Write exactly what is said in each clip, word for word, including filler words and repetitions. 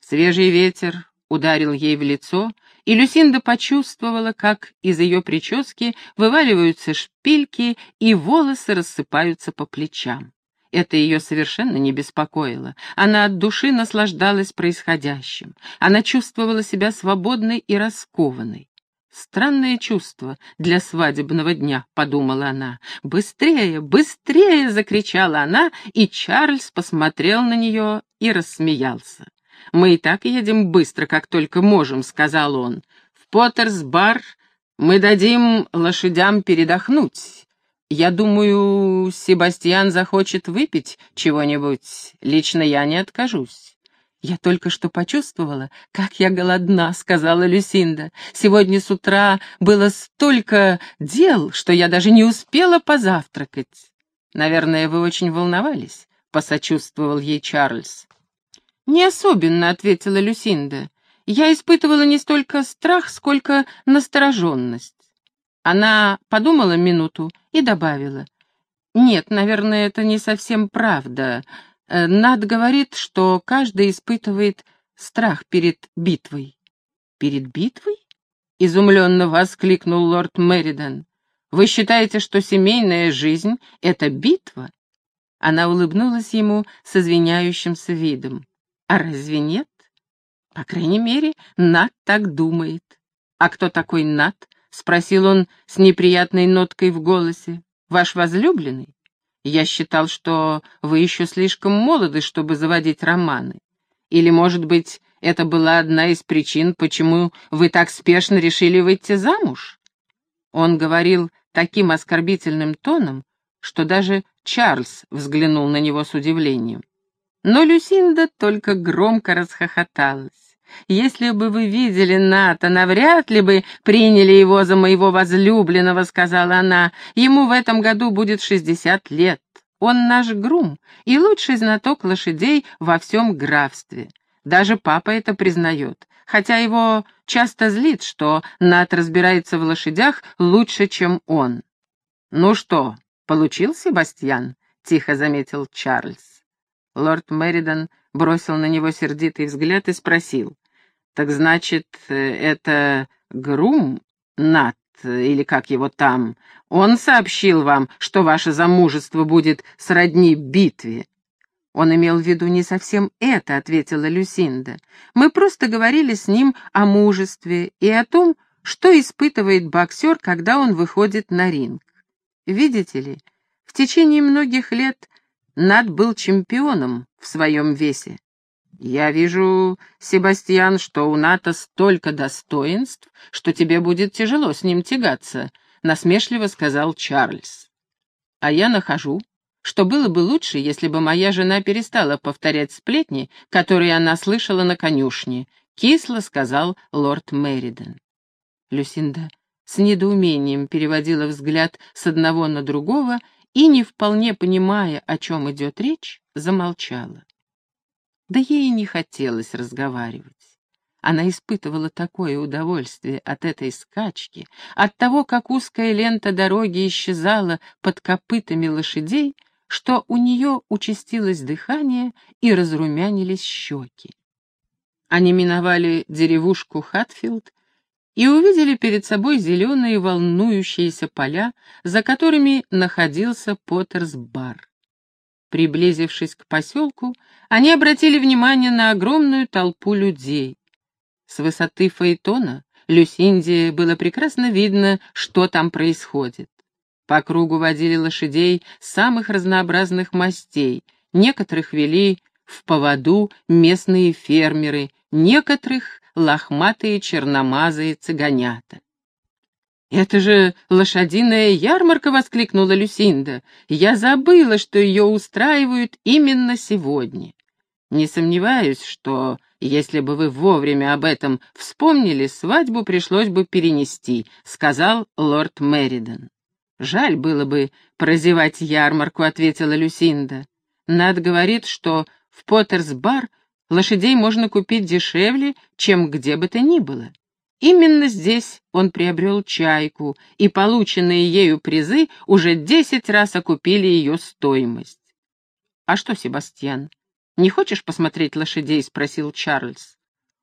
Свежий ветер ударил ей в лицо, и Люсинда почувствовала, как из ее прически вываливаются шпильки, и волосы рассыпаются по плечам. Это ее совершенно не беспокоило. Она от души наслаждалась происходящим. Она чувствовала себя свободной и раскованной. «Странное чувство для свадебного дня», — подумала она. «Быстрее, быстрее!» — закричала она, и Чарльз посмотрел на нее и рассмеялся. «Мы и так едем быстро, как только можем», — сказал он. «В Поттерс-бар мы дадим лошадям передохнуть. Я думаю, Себастьян захочет выпить чего-нибудь. Лично я не откажусь». «Я только что почувствовала, как я голодна», — сказала Люсинда. «Сегодня с утра было столько дел, что я даже не успела позавтракать». «Наверное, вы очень волновались», — посочувствовал ей Чарльз. «Не особенно», — ответила Люсинда. «Я испытывала не столько страх, сколько настороженность». Она подумала минуту и добавила. «Нет, наверное, это не совсем правда. Нат говорит, что каждый испытывает страх перед битвой». «Перед битвой?» — изумленно воскликнул лорд Меридан. «Вы считаете, что семейная жизнь — это битва?» Она улыбнулась ему с извиняющимся видом. «А разве нет? По крайней мере, Нат так думает». «А кто такой Нат?» — спросил он с неприятной ноткой в голосе. «Ваш возлюбленный? Я считал, что вы еще слишком молоды, чтобы заводить романы. Или, может быть, это была одна из причин, почему вы так спешно решили выйти замуж?» Он говорил таким оскорбительным тоном, что даже Чарльз взглянул на него с удивлением. Но Люсинда только громко расхохоталась. «Если бы вы видели Ната, навряд ли бы приняли его за моего возлюбленного», — сказала она. «Ему в этом году будет шестьдесят лет. Он наш грум и лучший знаток лошадей во всем графстве. Даже папа это признает, хотя его часто злит, что Нат разбирается в лошадях лучше, чем он». «Ну что, получил Себастьян?» — тихо заметил Чарльз. Лорд Меридан бросил на него сердитый взгляд и спросил. «Так значит, это грум, Нат, или как его там, он сообщил вам, что ваше замужество будет сродни битве?» «Он имел в виду не совсем это», — ответила Люсинда. «Мы просто говорили с ним о мужестве и о том, что испытывает боксер, когда он выходит на ринг. Видите ли, в течение многих лет Нат был чемпионом в своем весе. «Я вижу, Себастьян, что у Ната столько достоинств, что тебе будет тяжело с ним тягаться», — насмешливо сказал Чарльз. «А я нахожу, что было бы лучше, если бы моя жена перестала повторять сплетни, которые она слышала на конюшне», — кисло сказал лорд Меридан. Люсинда с недоумением переводила взгляд с одного на другого и, не вполне понимая, о чем идет речь, замолчала. Да ей и не хотелось разговаривать. Она испытывала такое удовольствие от этой скачки, от того, как узкая лента дороги исчезала под копытами лошадей, что у нее участилось дыхание и разрумянились щеки. Они миновали деревушку Хатфилд и увидели перед собой зеленые волнующиеся поля, за которыми находился Поттерс-бар. Приблизившись к поселку, они обратили внимание на огромную толпу людей. С высоты фаэтона Люсинде было прекрасно видно, что там происходит. По кругу водили лошадей самых разнообразных мастей, некоторых вели в поводу местные фермеры, некоторых — лохматые черномазые цыганята. «Это же лошадиная ярмарка!» — воскликнула Люсинда. «Я забыла, что ее устраивают именно сегодня. Не сомневаюсь, что, если бы вы вовремя об этом вспомнили, свадьбу пришлось бы перенести», — сказал лорд Меридан. «Жаль было бы прозевать ярмарку», — ответила Люсинда. «Нат говорит, что в Поттерс-бар лошадей можно купить дешевле, чем где бы то ни было. Именно здесь он приобрел чайку, и полученные ею призы уже десять раз окупили ее стоимость». «А что, Себастьян, не хочешь посмотреть лошадей?» — спросил Чарльз.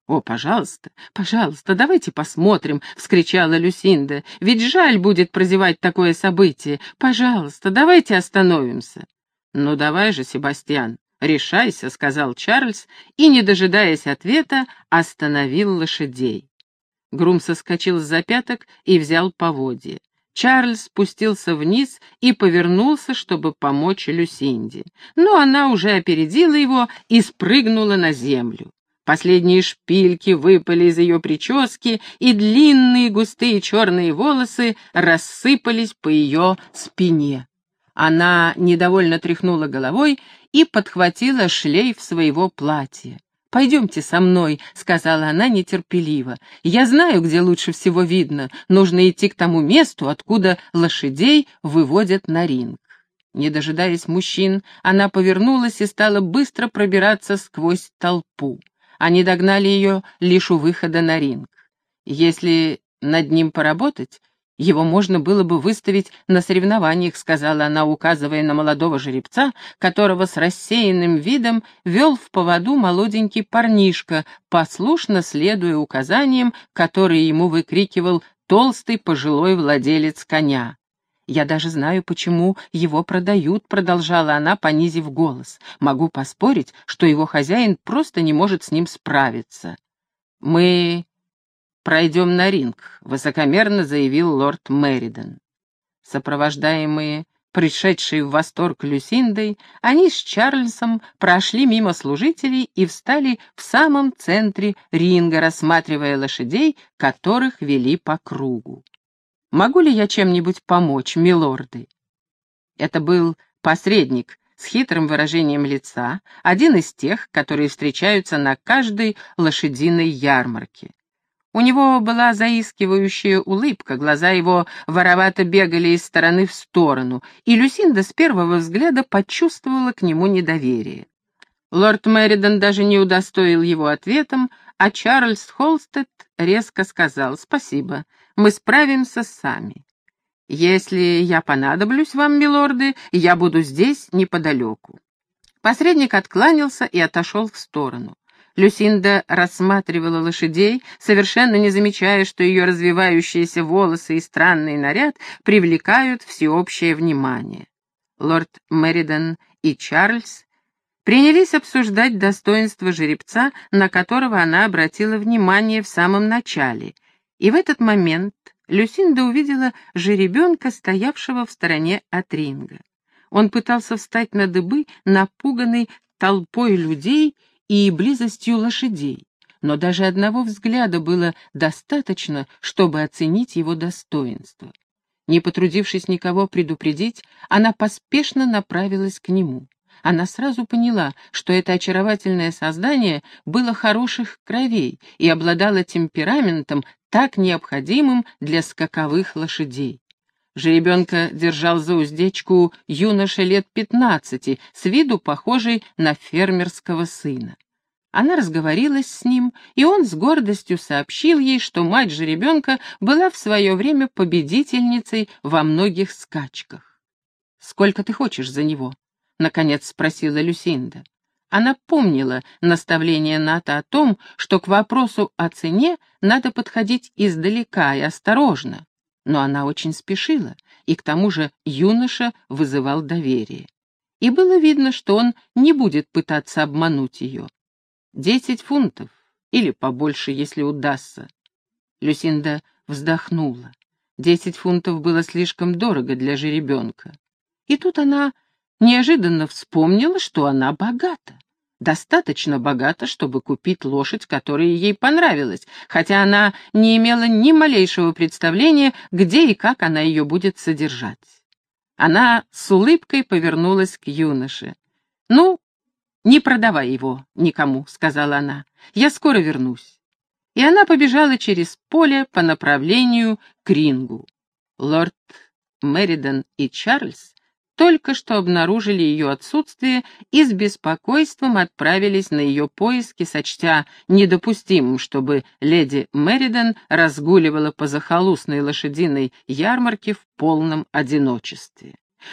«О, пожалуйста, пожалуйста, давайте посмотрим», — вскричала Люсинда. «Ведь жаль будет прозевать такое событие. Пожалуйста, давайте остановимся». «Ну давай же, Себастьян, решайся», — сказал Чарльз, и, не дожидаясь ответа, остановил лошадей. Грум соскочил с запяток и взял поводья. Чарльз спустился вниз и повернулся, чтобы помочь Люсинде. Но она уже опередила его и спрыгнула на землю. Последние шпильки выпали из ее прически, и длинные густые черные волосы рассыпались по ее спине. Она недовольно тряхнула головой и подхватила шлейф своего платья. «Пойдемте со мной», — сказала она нетерпеливо. «Я знаю, где лучше всего видно. Нужно идти к тому месту, откуда лошадей выводят на ринг». Не дожидаясь мужчин, она повернулась и стала быстро пробираться сквозь толпу. Они догнали ее лишь у выхода на ринг. «Если над ним поработать, его можно было бы выставить на соревнованиях», — сказала она, указывая на молодого жеребца, которого с рассеянным видом вел в поводу молоденький парнишка, послушно следуя указаниям, которые ему выкрикивал толстый пожилой владелец коня. «Я даже знаю, почему его продают», — продолжала она, понизив голос. «Могу поспорить, что его хозяин просто не может с ним справиться». «Мы пройдем на ринг», — высокомерно заявил лорд Меридон. Сопровождаемые пришедшей в восторг Люсиндой, они с Чарльзом прошли мимо служителей и встали в самом центре ринга, рассматривая лошадей, которых вели по кругу. «Могу ли я чем-нибудь помочь, милорды?» Это был посредник с хитрым выражением лица, один из тех, которые встречаются на каждой лошадиной ярмарке. У него была заискивающая улыбка, глаза его воровато бегали из стороны в сторону, и Люсинда с первого взгляда почувствовала к нему недоверие. Лорд Меридон даже не удостоил его ответом, а Чарльз Холстед резко сказал: «Спасибо, мы справимся сами. Если я понадоблюсь вам, милорды, я буду здесь неподалеку». Посредник откланялся и отошел в сторону. Люсинда рассматривала лошадей, совершенно не замечая, что ее развивающиеся волосы и странный наряд привлекают всеобщее внимание. Лорд Меридон и Чарльз принялись обсуждать достоинство жеребца, на которого она обратила внимание в самом начале, и в этот момент Люсинда увидела жеребенка, стоявшего в стороне от ринга. Он пытался встать на дыбы, напуганный толпой людей и близостью лошадей, но даже одного взгляда было достаточно, чтобы оценить его достоинство. Не потрудившись никого предупредить, она поспешно направилась к нему. Она сразу поняла, что это очаровательное создание было хороших кровей и обладало темпераментом, так необходимым для скаковых лошадей. Жеребенка держал за уздечку юноша лет пятнадцати, с виду похожий на фермерского сына. Она разговорилась с ним, и он с гордостью сообщил ей, что мать жеребенка была в свое время победительницей во многих скачках. «Сколько ты хочешь за него?» — наконец спросила Люсинда. Она помнила наставление Ната о том, что к вопросу о цене надо подходить издалека и осторожно, но она очень спешила, и к тому же юноша вызывал доверие. И было видно, что он не будет пытаться обмануть ее. «Десять фунтов, или побольше, если удастся». Люсинда вздохнула. Десять фунтов было слишком дорого для жеребенка. И тут она неожиданно вспомнила, что она богата. Достаточно богата, чтобы купить лошадь, которая ей понравилась, хотя она не имела ни малейшего представления, где и как она ее будет содержать. Она с улыбкой повернулась к юноше. «Ну, не продавай его никому», — сказала она. «Я скоро вернусь». И она побежала через поле по направлению к рингу. Лорд Меридон и Чарльз только что обнаружили ее отсутствие и с беспокойством отправились на ее поиски, сочтя недопустимым, чтобы леди Меридон разгуливала по захолустной лошадиной ярмарке в полном одиночестве.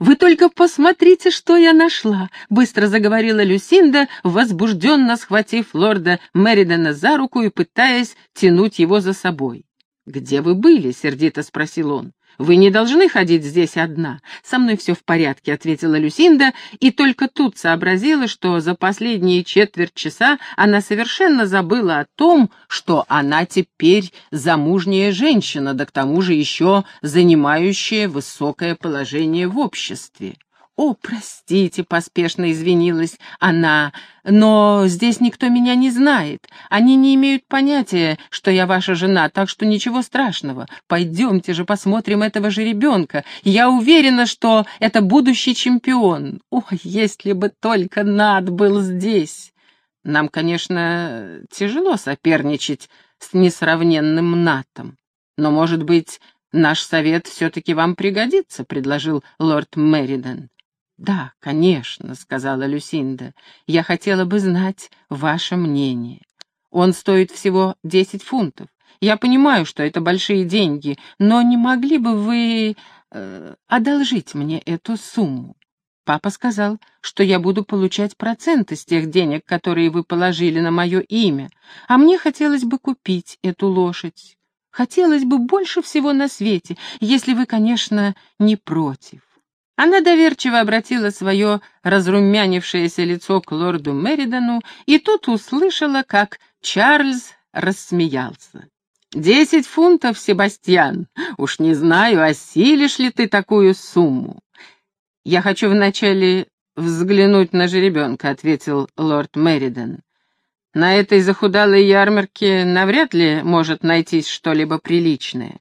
«Вы только посмотрите, что я нашла!» — быстро заговорила Люсинда, возбужденно схватив лорда Меридана за руку и пытаясь тянуть его за собой. «Где вы были?» — сердито спросил он. «Вы не должны ходить здесь одна». «Со мной все в порядке», — ответила Люсинда, и только тут сообразила, что за последние четверть часа она совершенно забыла о том, что она теперь замужняя женщина, да к тому же еще занимающая высокое положение в обществе. «О, простите», — поспешно извинилась она, — «но здесь никто меня не знает. Они не имеют понятия, что я ваша жена, так что ничего страшного. Пойдемте же посмотрим этого жеребенка. Я уверена, что это будущий чемпион. Ой, если бы только Нат был здесь!» «Нам, конечно, тяжело соперничать с несравненным Натом, но, может быть, наш совет все-таки вам пригодится», — предложил лорд Меридан. «Да, конечно», — сказала Люсинда. «Я хотела бы знать ваше мнение. Он стоит всего десять фунтов. Я понимаю, что это большие деньги, но не могли бы вы э, одолжить мне эту сумму? Папа сказал, что я буду получать проценты с тех денег, которые вы положили на мое имя, а мне хотелось бы купить эту лошадь. Хотелось бы больше всего на свете, если вы, конечно, не против». Она доверчиво обратила свое разрумянившееся лицо к лорду Меридану, и тут услышала, как Чарльз рассмеялся. «Десять фунтов, Себастьян! Уж не знаю, осилишь ли ты такую сумму?» «Я хочу вначале взглянуть на жеребенка», — ответил лорд Меридан. «На этой захудалой ярмарке навряд ли может найтись что-либо приличное».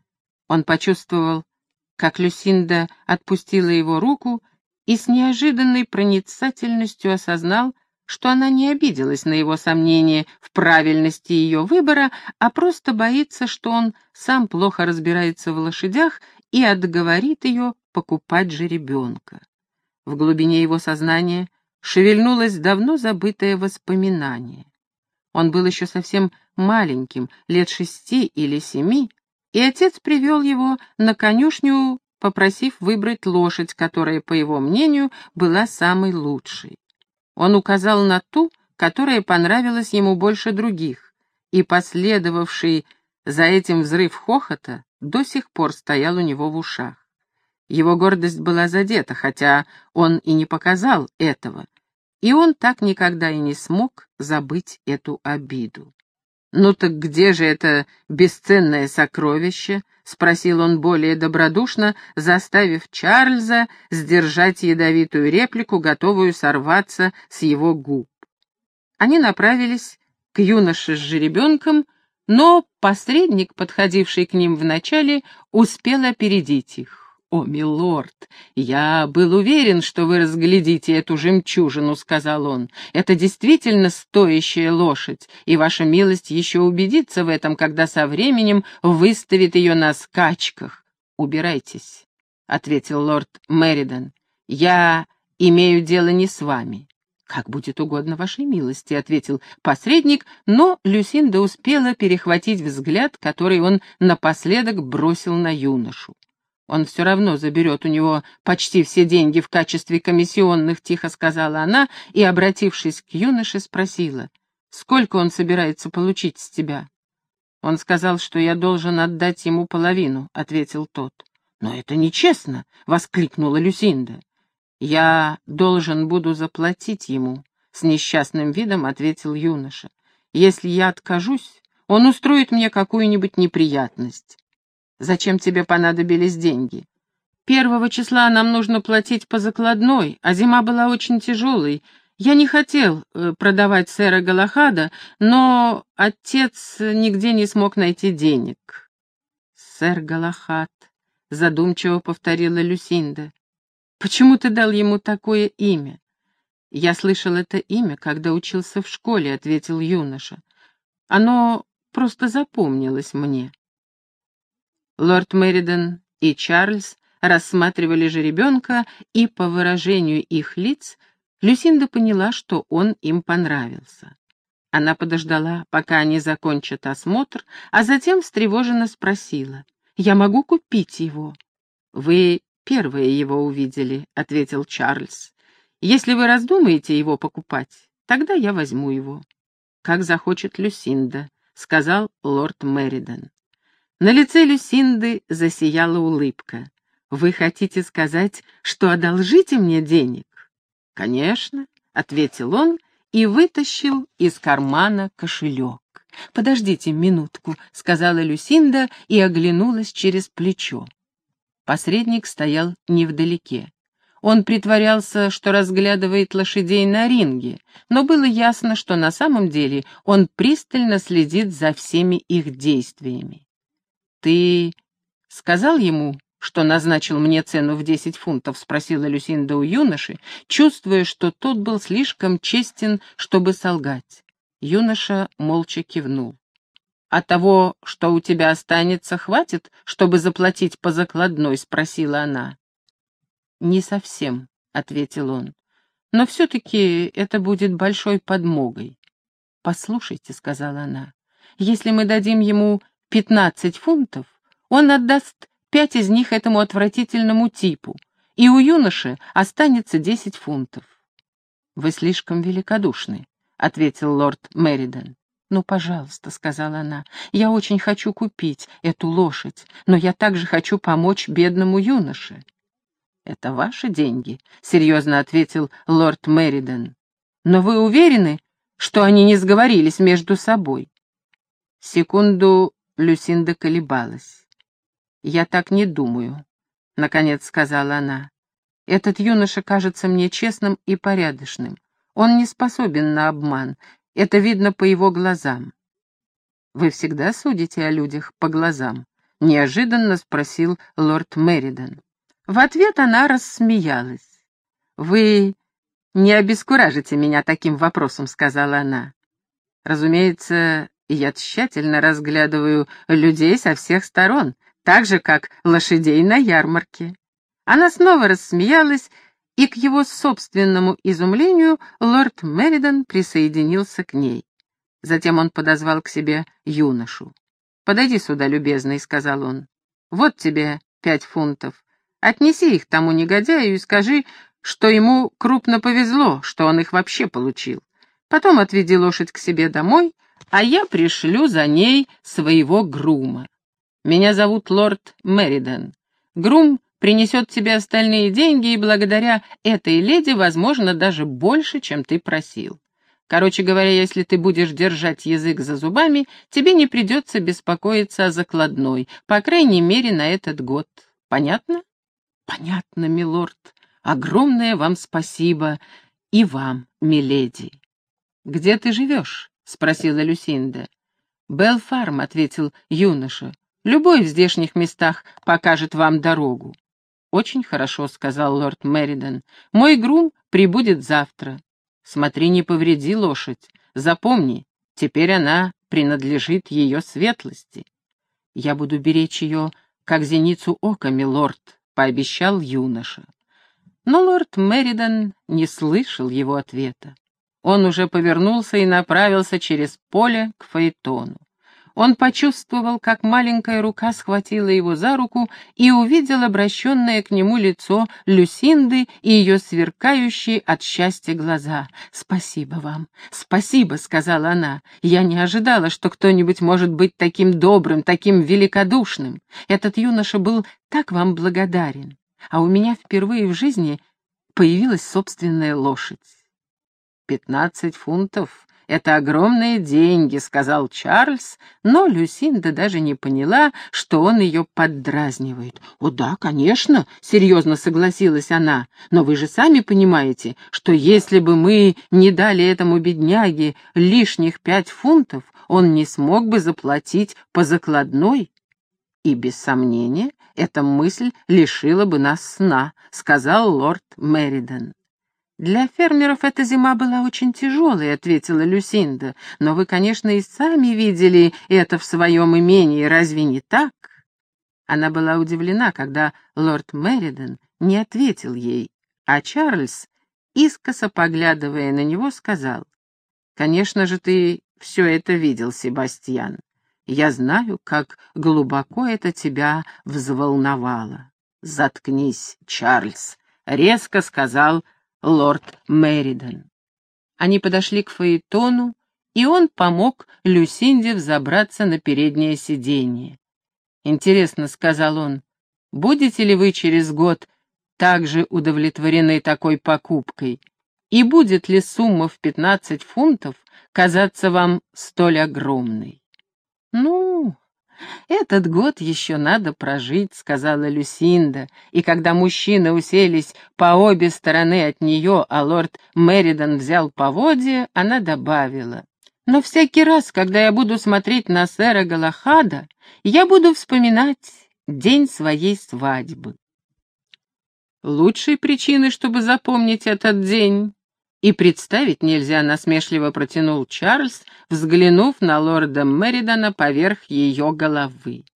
Он почувствовал, как Люсинда отпустила его руку, и с неожиданной проницательностью осознал, что она не обиделась на его сомнения в правильности ее выбора, а просто боится, что он сам плохо разбирается в лошадях и отговорит ее покупать жеребенка. В глубине его сознания шевельнулось давно забытое воспоминание. Он был еще совсем маленьким, лет шести или семи, и отец привел его на конюшню, попросив выбрать лошадь, которая, по его мнению, была самой лучшей. Он указал на ту, которая понравилась ему больше других, и последовавший за этим взрыв хохота до сих пор стоял у него в ушах. Его гордость была задета, хотя он и не показал этого, и он так никогда и не смог забыть эту обиду. «Ну так где же это бесценное сокровище?» — спросил он более добродушно, заставив Чарльза сдержать ядовитую реплику, готовую сорваться с его губ. Они направились к юноше с жеребенком, но посредник, подходивший к ним вначале, успел опередить их. «О, милорд, я был уверен, что вы разглядите эту жемчужину», — сказал он. «Это действительно стоящая лошадь, и ваша милость еще убедится в этом, когда со временем выставит ее на скачках». «Убирайтесь», — ответил лорд Меридан. «Я имею дело не с вами». «Как будет угодно вашей милости», — ответил посредник, но Люсинда успела перехватить взгляд, который он напоследок бросил на юношу. «Он все равно заберет у него почти все деньги в качестве комиссионных», — тихо сказала она и, обратившись к юноше, спросила: «Сколько он собирается получить с тебя?» «Он сказал, что я должен отдать ему половину», — ответил тот. «Но это нечестно!» — воскликнула Люсинда. «Я должен буду заплатить ему», — с несчастным видом ответил юноша. «Если я откажусь, он устроит мне какую-нибудь неприятность». «Зачем тебе понадобились деньги?» «Первого числа нам нужно платить по закладной, а зима была очень тяжелой. Я не хотел э, продавать сэра Галахада, но отец нигде не смог найти денег». «Сэр Галахад», — задумчиво повторила Люсинда. «Почему ты дал ему такое имя?» «Я слышал это имя, когда учился в школе», — ответил юноша. «Оно просто запомнилось мне». Лорд Меридан и Чарльз рассматривали жеребенка, и по выражению их лиц Люсинда поняла, что он им понравился. Она подождала, пока они закончат осмотр, а затем встревоженно спросила: «Я могу купить его?» «Вы первые его увидели», — ответил Чарльз. «Если вы раздумаете его покупать, тогда я возьму его». «Как захочет Люсинда», — сказал лорд Мериден. На лице Люсинды засияла улыбка. «Вы хотите сказать, что одолжите мне денег?» «Конечно», — ответил он и вытащил из кармана кошелек. «Подождите минутку», — сказала Люсинда и оглянулась через плечо. Посредник стоял невдалеке. Он притворялся, что разглядывает лошадей на ринге, но было ясно, что на самом деле он пристально следит за всеми их действиями. «Ты сказал ему, что назначил мне цену в десять фунтов?» — спросила Люсинда у юноши, чувствуя, что тот был слишком честен, чтобы солгать. Юноша молча кивнул. «А того, что у тебя останется, хватит, чтобы заплатить по закладной?» — спросила она. «Не совсем», — ответил он, — «но все-таки это будет большой подмогой». «Послушайте», — сказала она, — «если мы дадим ему пятнадцать фунтов, он отдаст пять из них этому отвратительному типу, и у юноши останется десять фунтов». «Вы слишком великодушны», — ответил лорд Мериден. «Ну, пожалуйста», — сказала она, — «я очень хочу купить эту лошадь, но я также хочу помочь бедному юноше». «Это ваши деньги», — серьезно ответил лорд Мериден. «Но вы уверены, что они не сговорились между собой?» Секунду Люсинда колебалась. «Я так не думаю», — наконец сказала она. «Этот юноша кажется мне честным и порядочным. Он не способен на обман. Это видно по его глазам». «Вы всегда судите о людях по глазам?» — неожиданно спросил лорд Мериден. В ответ она рассмеялась. «Вы не обескуражите меня таким вопросом», — сказала она. «Разумеется, я тщательно разглядываю людей со всех сторон, так же, как лошадей на ярмарке». Она снова рассмеялась, и к его собственному изумлению лорд Мериден присоединился к ней. Затем он подозвал к себе юношу. «Подойди сюда, любезный», — сказал он. «Вот тебе пять фунтов. Отнеси их тому негодяю и скажи, что ему крупно повезло, что он их вообще получил. Потом отведи лошадь к себе домой, а я пришлю за ней своего грума. Меня зовут лорд Мериден. Грум принесет тебе остальные деньги, и благодаря этой леди, возможно, даже больше, чем ты просил. Короче говоря, если ты будешь держать язык за зубами, тебе не придется беспокоиться о закладной, по крайней мере, на этот год. Понятно?» «Понятно, милорд. Огромное вам спасибо. И вам, миледи». «Где ты живешь?» — спросила Люсинда. «Белл-фарм», — ответил юноша. «Любой в здешних местах покажет вам дорогу». «Очень хорошо», — сказал лорд Мериден. «Мой грум прибудет завтра. Смотри, не повреди лошадь. Запомни, теперь она принадлежит ее светлости». «Я буду беречь ее, как зеницу ока, милорд», — пообещал юноша. Но лорд Мериден не слышал его ответа. Он уже повернулся и направился через поле к фаэтону. Он почувствовал, как маленькая рука схватила его за руку и увидел обращенное к нему лицо Люсинды и ее сверкающие от счастья глаза. «Спасибо вам, спасибо», — сказала она. «Я не ожидала, что кто-нибудь может быть таким добрым, таким великодушным. Этот юноша был так вам благодарен. А у меня впервые в жизни появилась собственная лошадь». «Пятнадцать фунтов — это огромные деньги», — сказал Чарльз, но Люсинда даже не поняла, что он ее поддразнивает. «О да, конечно», — серьезно согласилась она, «но вы же сами понимаете, что если бы мы не дали этому бедняге лишних пять фунтов, он не смог бы заплатить по закладной». «И без сомнения, эта мысль лишила бы нас сна», — сказал лорд Мериден. «Для фермеров эта зима была очень тяжелой», — ответила Люсинда. «Но вы, конечно, и сами видели это в своем имении, разве не так?» Она была удивлена, когда лорд Мериден не ответил ей, а Чарльз, искоса поглядывая на него, сказал: «Конечно же, ты все это видел, Себастьян. Я знаю, как глубоко это тебя взволновало». «Заткнись, Чарльз», — резко сказал лорд Меридан. Они подошли к фаэтону, и он помог Люсинде взобраться на переднее сиденье. «Интересно», — сказал он, — «будете ли вы через год также удовлетворены такой покупкой? И будет ли сумма в пятнадцать фунтов казаться вам столь огромной?» «Ну, этот год еще надо прожить», — сказала Люсинда, и когда мужчины уселись по обе стороны от нее, а лорд Меридан взял поводья, она добавила: «Но всякий раз, когда я буду смотреть на сэра Галахада, я буду вспоминать день своей свадьбы». «Лучшей причины, чтобы запомнить этот день, и представить нельзя», — насмешливо протянул Чарльз, взглянув на лорда Меридана поверх ее головы.